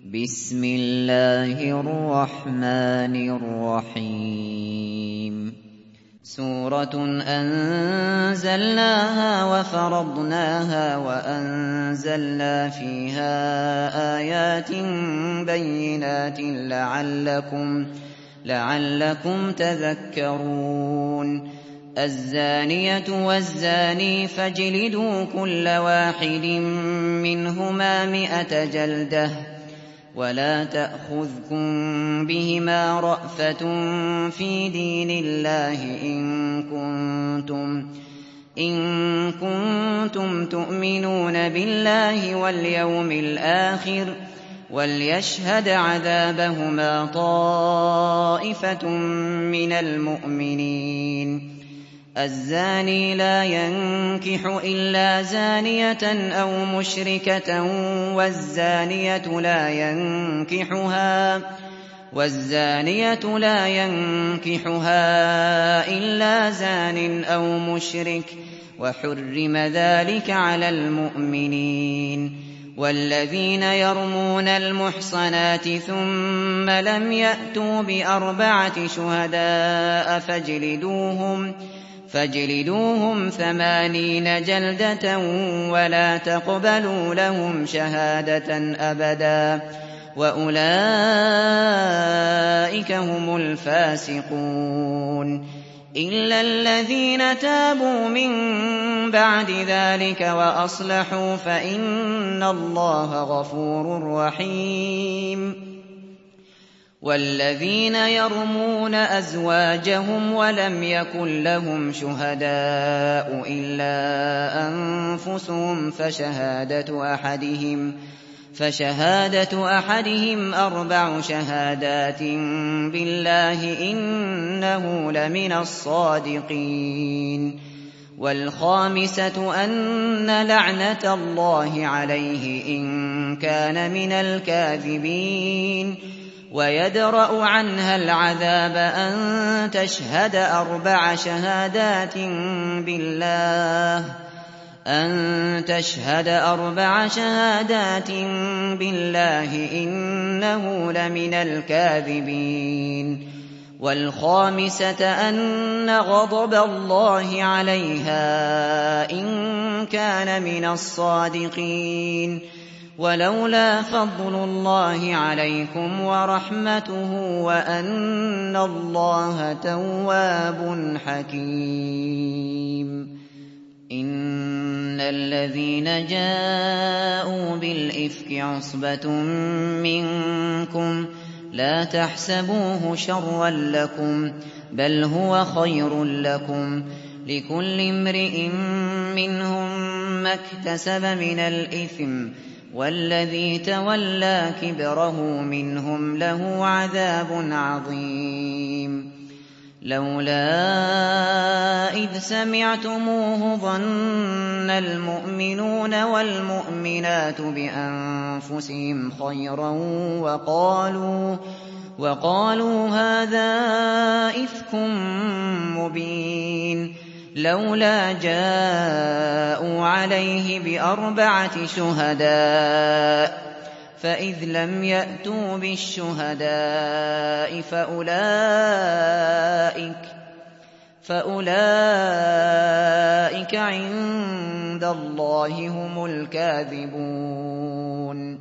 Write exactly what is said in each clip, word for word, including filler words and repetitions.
بسم الله الرحمن الرحيم سورة أنزلناها وفرضناها وأنزلنا فيها آيات بينات لعلكم, لعلكم تذكرون الزانية والزاني فاجلدوا كل واحد منهما مئة جلدة ولا تأخذكم بهما رأفة في دين الله إن كنتم, إن كنتم تؤمنون بالله واليوم الآخر وليشهد عذابهما طائفة من المؤمنين الزاني لا ينكح إلا زانية أو مشركة والزانية لا ينكحها والزانية لا ينكحها إلا زان أو مشرك وحرم ذلك على المؤمنين والذين يرمون المحصنات ثم لم يأتوا بأربعة شهداء فاجلدوهم فاجلدوهم ثمانين جلدة ولا تقبلوا لهم شهادة أبدا وأولئك هم الفاسقون إلا الذين تابوا من بعد ذلك وأصلحوا فإن الله غفور رحيم والذين يرمون أزواجهم ولم يكن لهم شهداء إلا أنفسهم فشهادة أحدهم فشهادة أحدهم أربع شهادات بالله إنه لمن الصادقين والخامسة أن لعنة الله عليه إن كان من الكاذبين ويدرأ عنها العذاب أن تشهد أربع شهادات بالله أن تشهد أربع شهادات بالله إنه لمن الكاذبين والخامسة أن غضب الله عليها إن كان من الصادقين ولولا فضل الله عليكم ورحمته وأن الله تواب حكيم إن الذين جاءوا بالإفك عصبة منكم لا تحسبوه شرا لكم بل هو خير لكم لكل امرئ منهم ما اكتسب من الإثم والذي تولى كبره منهم له عذاب عظيم لولا إذ سمعتموه ظن المؤمنون والمؤمنات بأنفسهم خيرا وقالوا, وقالوا هذا إفك مبين لولا جاءوا عليه بأربعة شهداء فإذ لم يأتوا بالشهداء فأولئك, فأولئك عند الله هم الكاذبون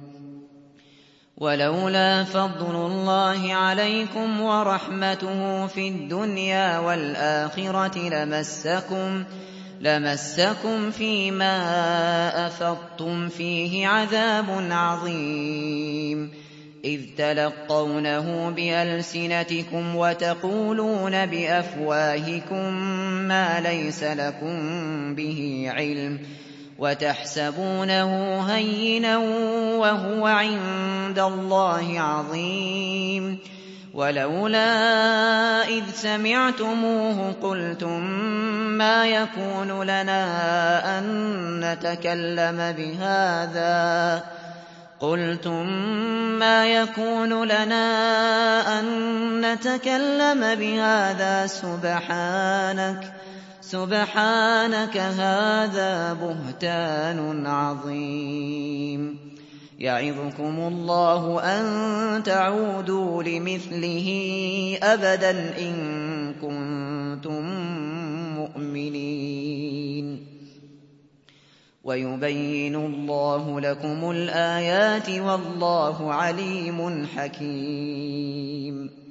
ولولا فضل الله عليكم ورحمته في الدنيا والآخرة لمسكم لمسكم فيما أفضتم فيه عذاب عظيم إذ تلقونه بألسنتكم وتقولون بأفواهكم ما ليس لكم به علم وتحسبونه هينا وهو عند الله عظيم ولولا إذ سمعتموه قلتم ما يكون لنا أن نتكلم بهذا قلتم ما يكون لنا أن نتكلم بهذا سبحانك سبحانك هذا بهتان عظيم يعظكم الله أن تعودوا لمثله أبدا إن كنتم مؤمنين ويبين الله لكم الآيات والله عليم حكيم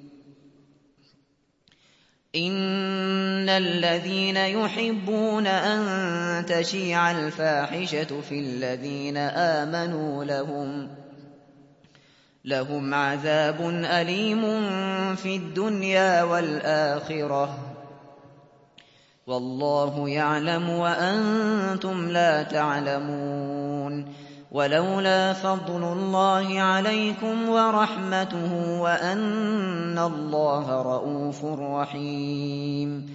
إن الذين يحبون أن تشيع الفاحشة في الذين آمنوا لهم لهم عذاب أليم في الدنيا والآخرة والله يعلم وأنتم لا تعلمون ولولا فضل الله عليكم ورحمته وأن الله رءوف رحيم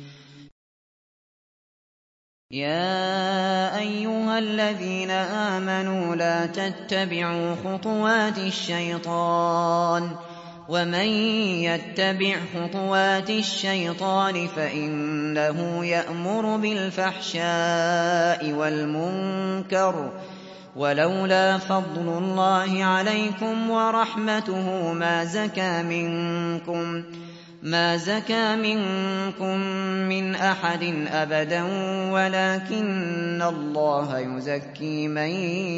يا أيها الذين آمنوا لا تتبعوا خطوات الشيطان ومن يتبع خطوات الشيطان فإنه يأمر بالفحشاء والمنكر ولولا فضل الله عليكم ورحمته ما زكى منكم ما زكى منكم من أحد أبدا ولكن الله يزكي من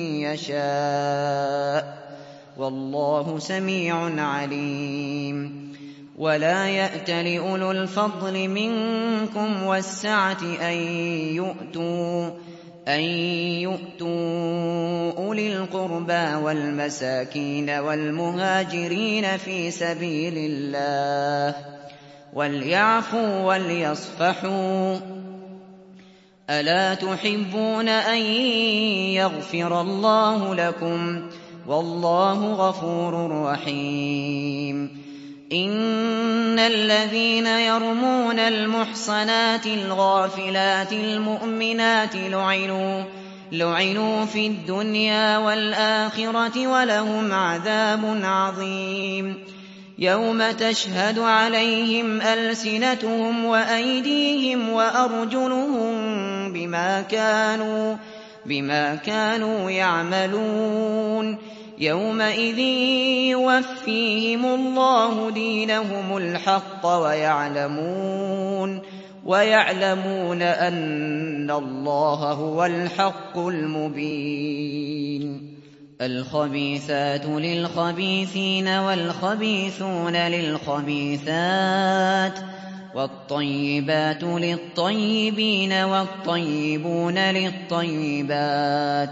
يشاء والله سميع عليم ولا يأتل أولو الفضل منكم والسعة أن يؤتوا أن يؤتوا أولي القربى والمساكين والمهاجرين في سبيل الله وليعفوا وليصفحوا ألا تحبون أن يغفر الله لكم والله غفور رحيم إن الذين يرمون المحصنات الغافلات المؤمنات لعنوا لعنوا في الدنيا والآخرة ولهم عذاب عظيم يوم تشهد عليهم ألسنتهم وأيديهم وأرجلهم بما كانوا بما كانوا يعملون يومئذ يوفيهم الله دينهم الحق ويعلمون ويعلمون أن الله هو الحق المبين الخبيثات للخبيثين والخبيثون للخبيثات والطيبات للطيبين والطيبون للطيبات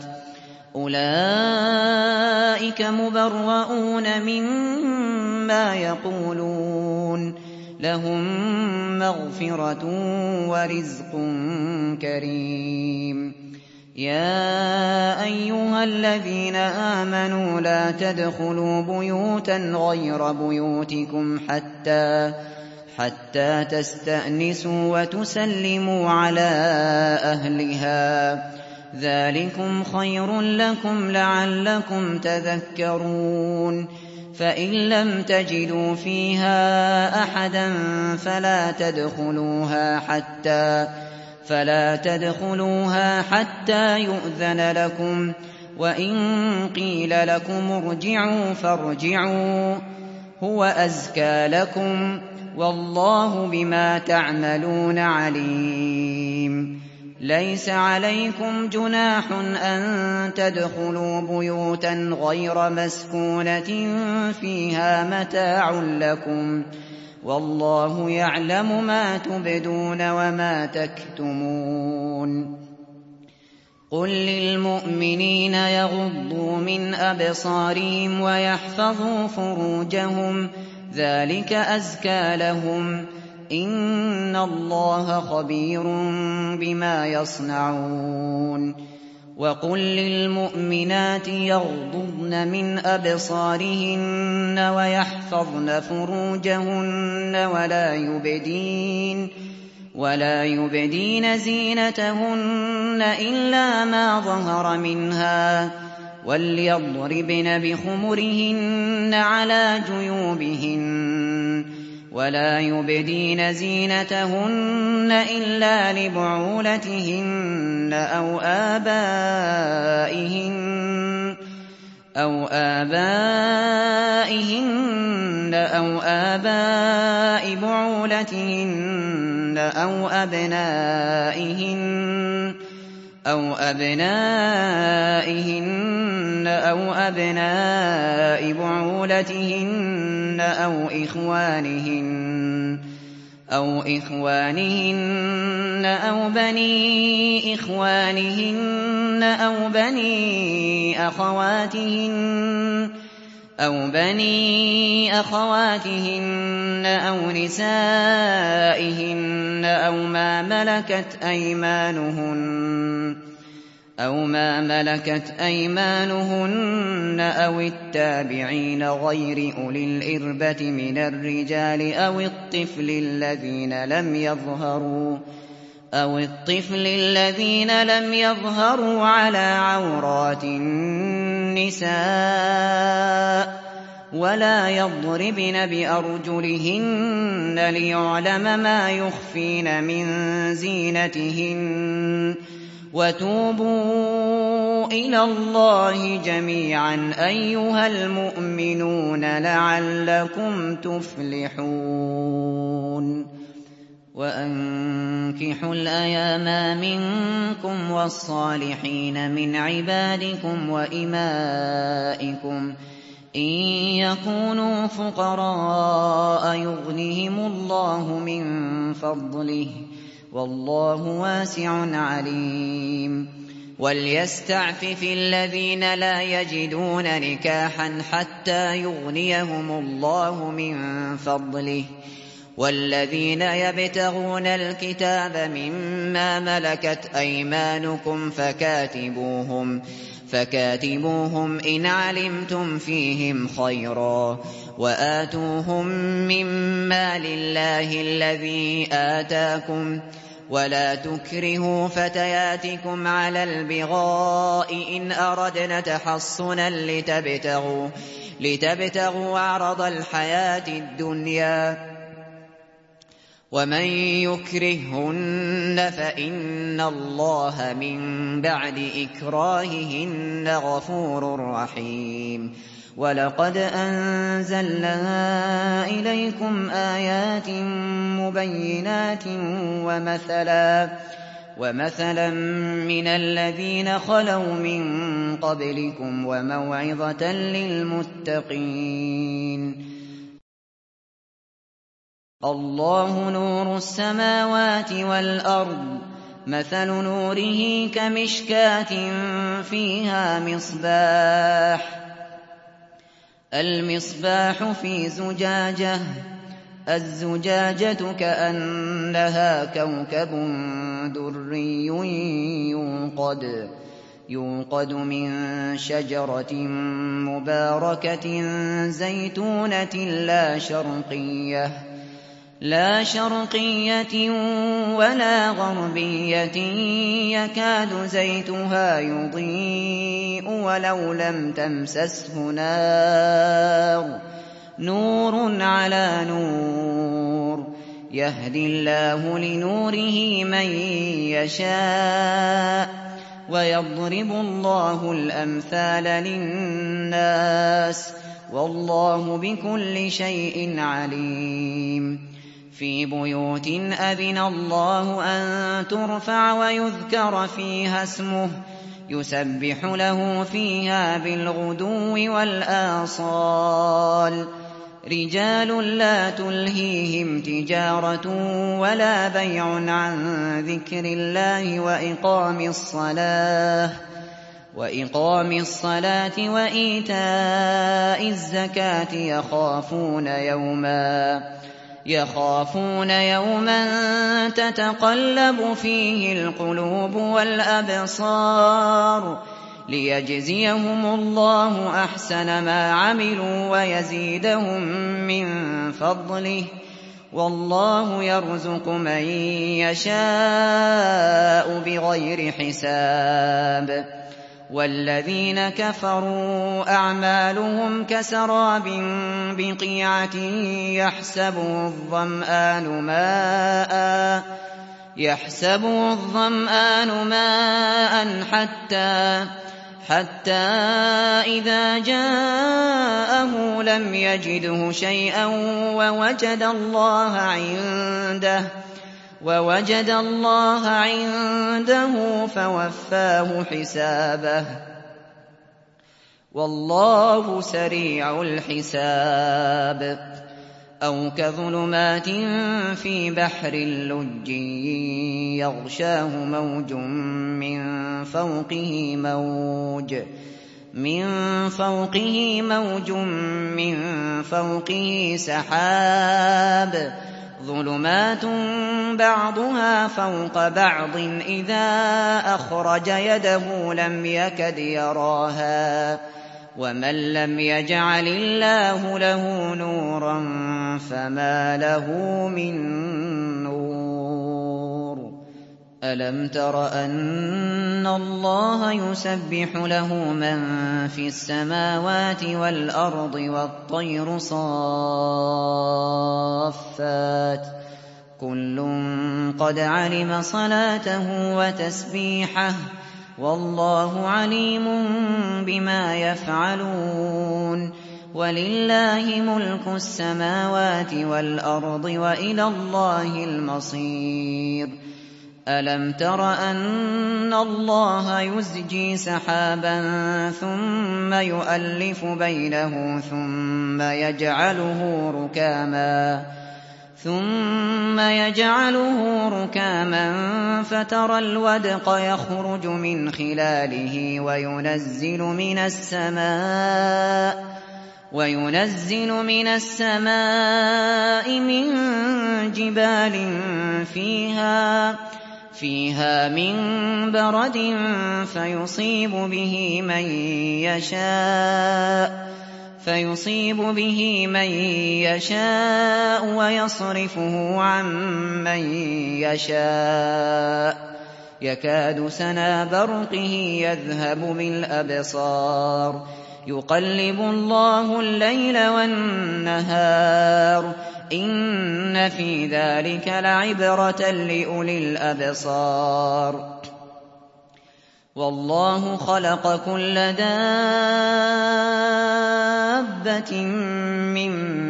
أولئك مبرؤون مما يقولون لهم مغفرة ورزق كريم يا أيها الذين آمنوا لا تدخلوا بيوتا غير بيوتكم حتى حتى تستأنسوا وتسلموا على أهلها ذلكم خير لكم لعلكم تذكرون فإن لم تجدوا فيها أحدا فلا تدخلوها حتى فلا تدخلوها حتى يؤذن لكم وإن قيل لكم ارجعوا فارجعوا هو أزكى لكم والله بما تعملون عليم ليس عليكم جناح أن تدخلوا بيوتا غير مسكونة فيها متاع لكم والله يعلم ما تبدون وما تكتمون قل للمؤمنين يغضوا من أبصارهم ويحفظوا فروجهم ذلك أزكى لهم إن الله خبير بما يصنعون وقل للمؤمنات يغضضن من أبصارهن ويحفظن فروجهن ولا يبدين ولا يبدين زينتهن إلا ما ظهر منها وليضربن بخمرهن على جيوبهن ولا يبدين زينتهن إلا لبعولتهن أو آبائهن أَوْ آبَائِهِنَّ أَوْ آبَاءِ بُعُولَتِهِنَّ أَوْ أَبْنَائِهِنَّ أَوْ أَبْنَائِهِنَّ أَوْ أَبْنَاءِ بُعُولَتِهِنَّ أَوْ إِخْوَانِهِنَّ أَوْ إِخْوَانِهِنَّ أَوْ بَنِي إِخْوَانِهِنَّ أَوْ بَنِي أَخَوَاتِهِنَّ أَوْ بَنِي أَخَوَاتِهِنَّ أَوْ نِسَائِهِنَّ أَوْ مَا مَلَكَتْ أَيْمَانُهُنَّ أَوْ مَا مَلَكَتْ أَيْمَانُهُنَّ أَوِ التَّابِعِينَ غَيْرِ أُولِي الْإِرْبَةِ مِنَ الرِّجَالِ أَوِ الطِّفْلِ الَّذِينَ لَمْ يَظْهَرُوا أَوِ الطِّفْلِ الَّذِينَ لَمْ يَظْهَرُوا عَلَىٰ عَوْرَاتِ النِّسَاءِ وَلَا يَضْرِبْنَ بِأَرْجُلِهِنَّ لِيُعْلَمَ مَا يُخْفِينَ مِن زِينَتِهِنَّ ۚ وَتُوبُوا إِلَى اللَّهِ جَمِيعًا أَيُّهَا الْمُؤْمِنُونَ لَعَلَّكُمْ تُفْلِحُونَ وَأَنكِحُوا الْأَيَامَىٰ مِنكُمْ وَالصَّالِحِينَ مِنْ عِبَادِكُمْ وَإِمَائِكُمْ إِن يَكُونُوا فُقَرَاءَ يُغْنِهِمُ اللَّهُ مِن فَضْلِهِ ۗ وَاللَّهُ وَاسِعٌ عَلِيمٌ. وَلْيَسْتَعْفِفِ الَّذِينَ لَا يَجِدُونَ نِكَاحًا حَتَّىٰ يُغْنِيَهُمُ اللَّهُ مِن فَضْلِهِ ۗ وَالَّذِينَ يَبْتَغُونَ الْكِتَابَ مِمَّا مَلَكَتْ أَيْمَانُكُمْ فَكَاتِبُوهُمْ فَكَاتِبُوهُمْ إِنْ عَلِمْتُمْ فِيهِمْ خَيْرًا ۖ وَآتُوهُم مِّن مَّالِ اللَّهِ الَّذِي آتَاكُمْ ۚ وَلَا تُكْرِهُوا فَتَيَاتِكُمْ عَلَى الْبِغَاءِ إِنْ أَرَدْنَ تَحَصُّنًا لِّتَبْتَغُوا عَرَضَ الْحَيَاةِ الدُّنْيَا ۚ وَمَن يُكْرِههُّنَّ فَإِنَّ اللَّهَ مِن بَعْدِ إِكْرَاهِهِنَّ غَفُورٌ رَّحِيمٌ. وَلَقَدْ أَنزَلْنَا إِلَيْكُمْ آيَاتٍ مُّبَيِّنَاتٍ وَمَثَلًا مِّنَ الَّذِينَ خَلَوْا مِن قَبْلِكُمْ وَمَوْعِظَةً لِّلْمُتَّقِينَ. اللَّهُ نُورُ السَّمَاوَاتِ وَالْأَرْضِ ۚ مَثَلُ نُورِهِ كَمِشْكَاةٍ فِيهَا مِصْبَاحٌ، الْمِصْبَاحُ فِي زُجَاجَةٍ، الزُّجَاجَةُ كَأَنَّهَا كَوْكَبٌ دُرِّيٌّ يُوقَدُ مِن شَجَرَةٍ مُّبَارَكَةٍ زَيْتُونَةٍ لَّا شَرْقِيَّةٍ وَلَا غَرْبِيَّةٍ يَكَادُ زَيْتُهَا يُضِيءُ وَلَوْ لَمْ تَمْسَسْهُ نَارٌ ۚ نُّورٌ عَلَىٰ نُورٍ ۗ يَهْدِي اللَّهُ لِنُورِهِ مَن يَشَاءُ ۚ وَيَضْرِبُ اللَّهُ الْأَمْثَالَ لِلنَّاسِ ۗ وَاللَّهُ بِكُلِّ شَيْءٍ عَلِيمٌ. فِي بُيُوتٍ أَذِنَ اللَّهُ أَن تُرْفَعَ وَيُذْكَرَ فِيهَا اسْمُهُ يُسَبِّحُ لَهُ فِيهَا بِالْغُدُوِّ وَالْآصَالِ رِجَالٌ لَّا تُلْهِيهِمْ تِجَارَةٌ وَلَا بَيْعٌ عَن ذِكْرِ اللَّهِ وَإِقَامِ الصَّلَاةِ وَإِيتَاءِ الزَّكَاةِ يَخَافُونَ يَوْمًا تَتَقَلَّبُ فِيهِ الْقُلُوبُ وَالْأَبْصَارُ لِيَجْزِيَهُمُ اللَّهُ أَحْسَنَ مَا عَمِلُوا وَيَزِيدَهُم مِّن فَضْلِهِ ۗ وَاللَّهُ يَرْزُقُ مَن يَشَاءُ بِغَيْرِ حِسَابٍ. وَالَّذِينَ كَفَرُوا أَعْمَالُهُمْ كَسَرَابٍ بِقِيعَةٍ يَحْسَبُهُ الظَّمْآنُ مَاءً حتى إذا جاءه لم يجده شيئا ووجد الله عنده ووجد الله عنده فوفاه حسابه والله سريع الحساب. أو كظلمات في بحر لج يغشاه موج من فوقه موج من فوقه موج من فوقه سحاب ظلمات بعضها فوق بعض إذا أخرج يده لم يكد يراها ومن لم يجعل الله له نورا فما له من نور. ألم تر أن الله يسبح له من في السماوات والأرض والطير صافات كل قد علم صلاته وتسبيحه والله عليم بما يفعلون. ولله ملك السماوات والأرض وإلى الله المصير. ألم تر أن الله يزجي سحابا ثم يؤلف بينه ثم يجعله ركاما ثم يجعله ركاما فترى الودق يخرج من خلاله وينزل من السماء وينزل من السماء من جبال فيها فيها من برد فيصيب به من يشاء فيصيب به من يشاء ويصرفه عن من يشاء يكاد سنا برقه يذهب بالأبصار يقلب الله الليل والنهار إن في ذلك لعبرة لأولي الأبصار. والله خلق كل دابة من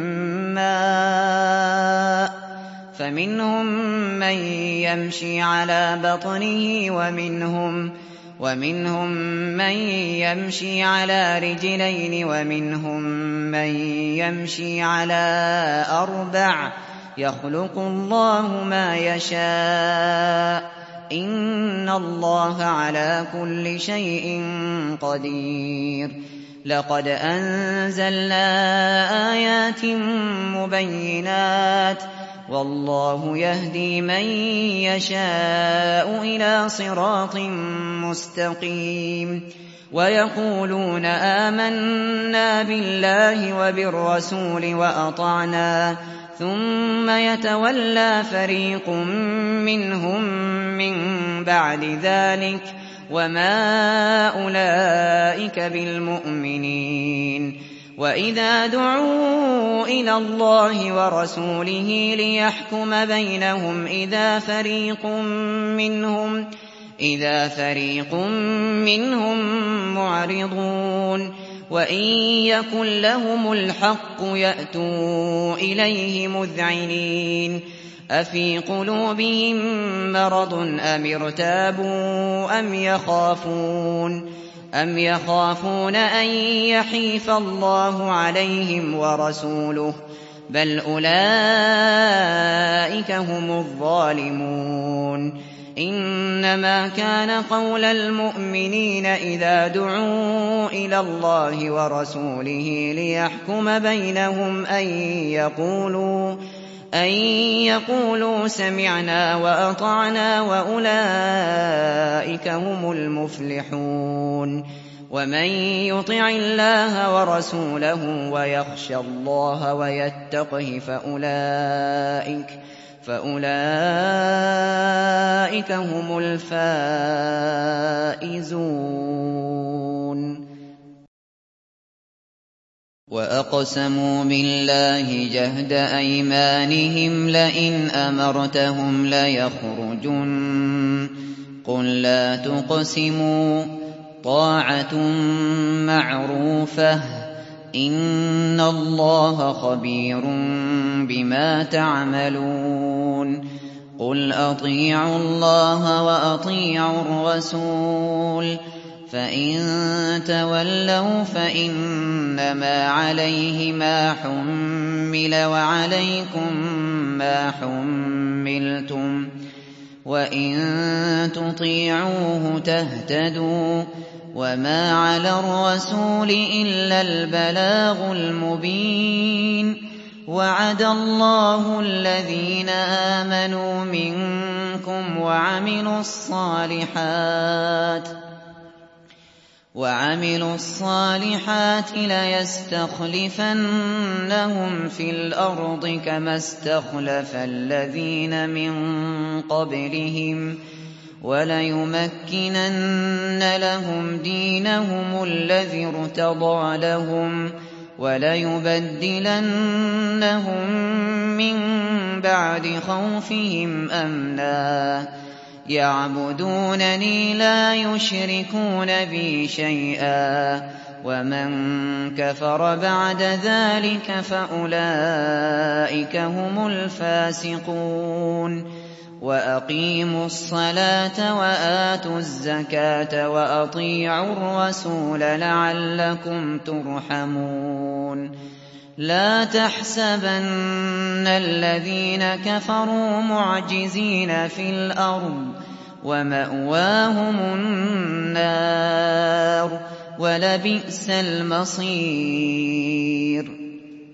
ماء فمنهم من يمشي على بطنه ومنهم ومنهم من يمشي على رجلين ومنهم من يمشي على أربع يخلق الله ما يشاء إن الله على كل شيء قدير. لقد أنزلنا آيات مبينات والله يهدي من يشاء إلى صراط مستقيم. ويقولون آمنا بالله وبالرسول وأطعنا ثم يتولى فريق منهم من بعد ذلك وما أولئك بالمؤمنين. وإذا دعوا إلى الله ورسوله ليحكم بينهم إذا فريق منهم إذا فريق منهم معرضون وإن يكن لهم الحق يأتوا إليه مذعنين. أفي قلوبهم مرض أم ارتابوا أم يخافون أم يخافون أن يحيف الله عليهم ورسوله بل أولئك هم الظالمون. إنما كان قول المؤمنين إذا دعوا إلى الله ورسوله ليحكم بينهم أن يقولوا أن يقولوا سمعنا وأطعنا وأولئك هم المفلحون. ومن يطع الله ورسوله ويخشى الله ويتقه فأولئك فأولئك هم الفائزون. وأقسموا بالله جهد أيمانهم لئن أمرتهم ليخرجن قل لا تقسموا طَاعَةٌ مَّعْرُوفَةٌ ۚ إِنَّ اللَّهَ خَبِيرٌ بِمَا تَعْمَلُونَ قُلْ أَطِيعُوا اللَّهَ وَأَطِيعُوا الرَّسُولَ ۖ فَإِن تَوَلَّوْا فَإِنَّمَا عَلَيْهِ مَا حُمِّلَ وَعَلَيْكُم مَّا حُمِّلْتُمْ ۖ وَإِن تُطِيعُوهُ تَهْتَدُوا ۚ وَمَا عَلَى الرَّسُولِ إِلَّا الْبَلَاغُ الْمُبِينُ وَعَدَ اللَّهُ الَّذِينَ آمَنُوا مِنكُمْ وَعَمِلُوا الصَّالِحَاتِ وَعَمِلُوا الصَّالِحَاتِ لَيَسْتَخْلِفَنَّهُمْ فِي الْأَرْضِ كَمَا اسْتَخْلَفَ الَّذِينَ مِن قَبْلِهِمْ وَلَيُمَكِّنَنَّ لَهُمْ دِينَهُمُ الَّذِي ارْتَضَىٰ لَهُمْ وَلَيُبَدِّلَنَّهُم مِّن بَعْدِ خَوْفِهِمْ أَمْنًا ۚ يَعْبُدُونَنِي لَا يُشْرِكُونَ بِي شَيْئًا ۚ وَمَن كَفَرَ بَعْدَ ذَٰلِكَ فَأُولَٰئِكَ هُمُ الْفَاسِقُونَ وَأَقِيمُوا الصَّلَاةَ وَآتُوا الزَّكَاةَ وَأَطِيعُوا الرَّسُولَ لَعَلَّكُمْ تُرْحَمُونَ لَا تَحْسَبَنَّ الَّذِينَ كَفَرُوا مُعْجِزِينَ فِي الْأَرْضِ ۚ وَمَأْوَاهُمُ النَّارُ ۖ وَلَبِئْسَ الْمَصِيرُ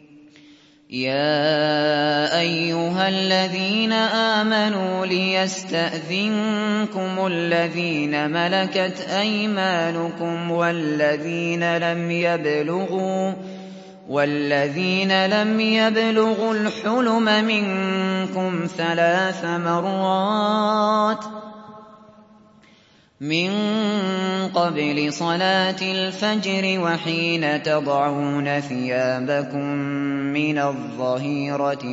يَا أَيُّهَا الَّذِينَ آمَنُوا لِيَسْتَأْذِنكُمُ الَّذِينَ مَلَكَتْ أَيْمَانُكُمْ وَالَّذِينَ لَمْ يَبْلُغُوا وَالَّذِينَ لَمْ يَبْلُغُوا الْحُلُمَ مِنكُمْ ثَلَاثَ مَرَّاتٍ مِّن قَبْلِ صَلَاةِ الْفَجْرِ وَحِينَ تَضَعُونَ ثِيَابَكُم مِّنَ الظَّهِيرَةِ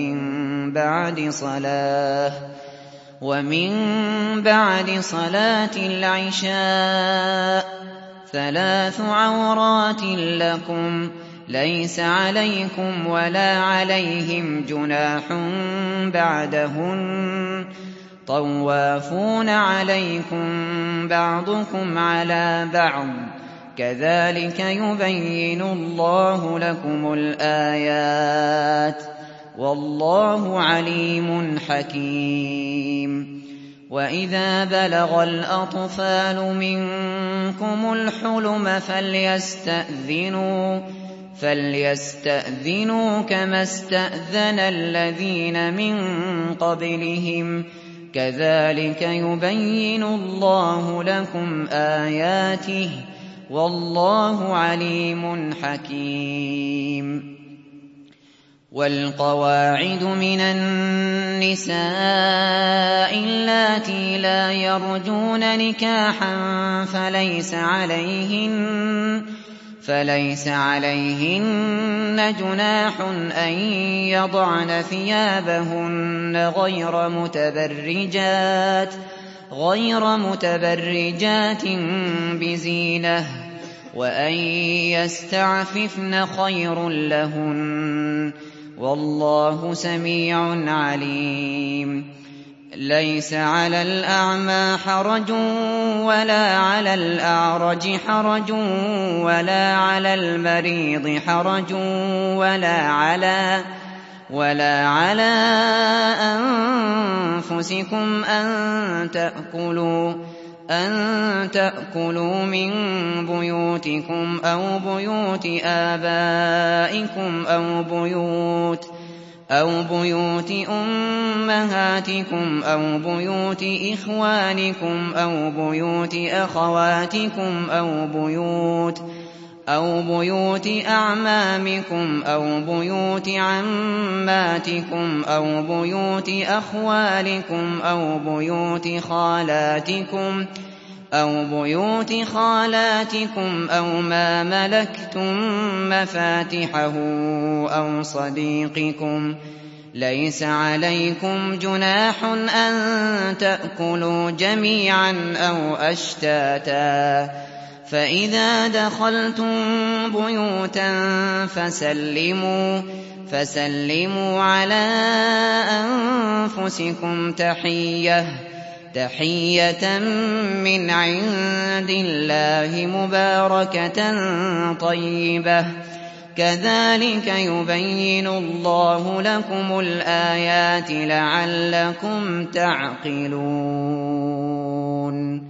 وَمِن بَعْدِ صَلَاةِ الْعِشَاءِ ۚ ثَلَاثُ عَوْرَاتٍ لَّكُمْ ۚ لَيْسَ عَلَيْكُمْ وَلَا عَلَيْهِمْ جُنَاحٌ بَعْدَهُنَّ ۚ طَوَّافُونَ عَلَيْكُم بَعْضُكُمْ عَلَىٰ بَعْضٍ ۚ كَذَٰلِكَ يُبَيِّنُ اللَّهُ لَكُمُ الْآيَاتِ ۗ وَاللَّهُ عَلِيمٌ حَكِيمٌ وَإِذَا بَلَغَ الْأَطْفَالُ مِنكُمُ الْحُلُمَ فَلْيَسْتَأْذِنُوا كَمَا اسْتَأْذَنَ الَّذِينَ مِن قَبْلِهِمْ ۚ كَذَٰلِكَ يُبَيِّنُ اللَّهُ لَكُمْ آيَاتِهِ ۗ وَاللَّهُ عَلِيمٌ حَكِيمٌ وَالْقَوَاعِدُ مِنَ النِّسَاءِ اللَّاتِي لَا يَرْجُونَ نِكَاحًا فَلَيْسَ عَلَيْهِنَّ جُنَاحٌ أَن يَضَعْنَ ثِيَابَهُنَّ غَيْرَ مُتَبَرِّجَاتٍ بِزِينَةٍ ۖ وَأَن يَسْتَعْفِفْنَ خَيْرٌ لَّهُنَّ ۗ وَاللَّهُ سَمِيعٌ عَلِيمٌ لَيْسَ عَلَى الْأَعْمَىٰ حَرَجٌ وَلَا عَلَى الْأَعْرَجِ حَرَجٌ وَلَا عَلَى الْمَرِيضِ حَرَجٌ وَلَا عَلَىٰ أَنفُسِكُمْ أَن تَأْكُلُوا مِن بُيُوتِكُمْ أَوْ بُيُوتِ آبَائِكُمْ أَوْ بُيُوتِ أُمَّهَاتِكُمْ أَوْ بُيُوتِ إِخْوَانِكُمْ أَوْ بُيُوتِ أَخَوَاتِكُمْ أَوْ بُيُوتِ أَعْمَامِكُمْ أَوْ بُيُوتِ عَمَّاتِكُمْ أَوْ بُيُوتِ أَخْوَالِكُمْ أَوْ بُيُوتِ خَالَاتِكُمْ أَوْ مَا مَلَكْتُم مَّفَاتِحَهُ أَوْ صَدِيقِكُمْ ۚ لَيْسَ عَلَيْكُمْ جُنَاحٌ أَن تَأْكُلُوا جَمِيعًا أَوْ أَشْتَاتًا ۚ فإذا دخلتم بيوتا فسلموا فسلموا على أنفسكم تحية تحية من عند الله مباركة طيبة كذلك يبين الله لكم الآيات لعلكم تعقلون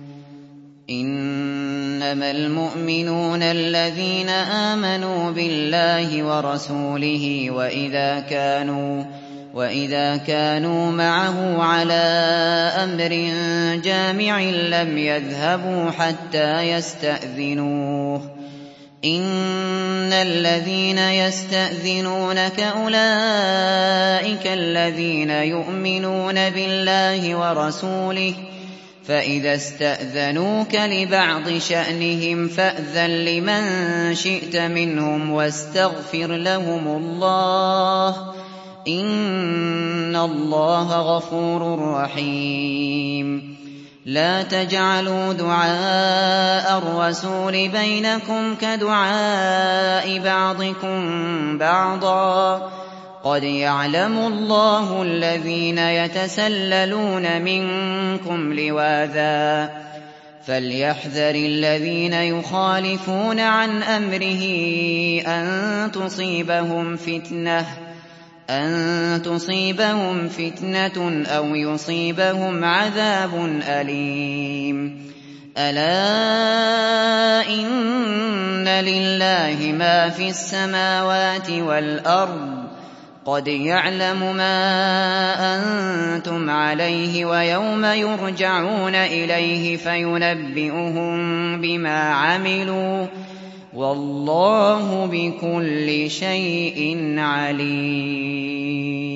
إنما المؤمنون الذين آمنوا بالله ورسوله وإذا كانوا وإذا كانوا معه على أمر جامع لم يذهبوا حتى يستأذنوه إن الذين يستأذنونك أولئك الذين يؤمنون بالله ورسوله فإذا استأذنوك لبعض شأنهم فأذن لمن شئت منهم واستغفر لهم الله إن الله غفور رحيم لا تجعلوا دعاء الرسول بينكم كدعاء بعضكم بعضا قد يعلم الله الذين يتسللون منكم لواذا فليحذر الذين يخالفون عن أمره أن تصيبهم فتنة أن تصيبهم فتنة أو يصيبهم عذاب أليم ألا إن لله ما في السماوات والأرض قد يعلم ما أنتم عليه ويوم يرجعون إليه فينبئهم بما عملوا والله بكل شيء عليم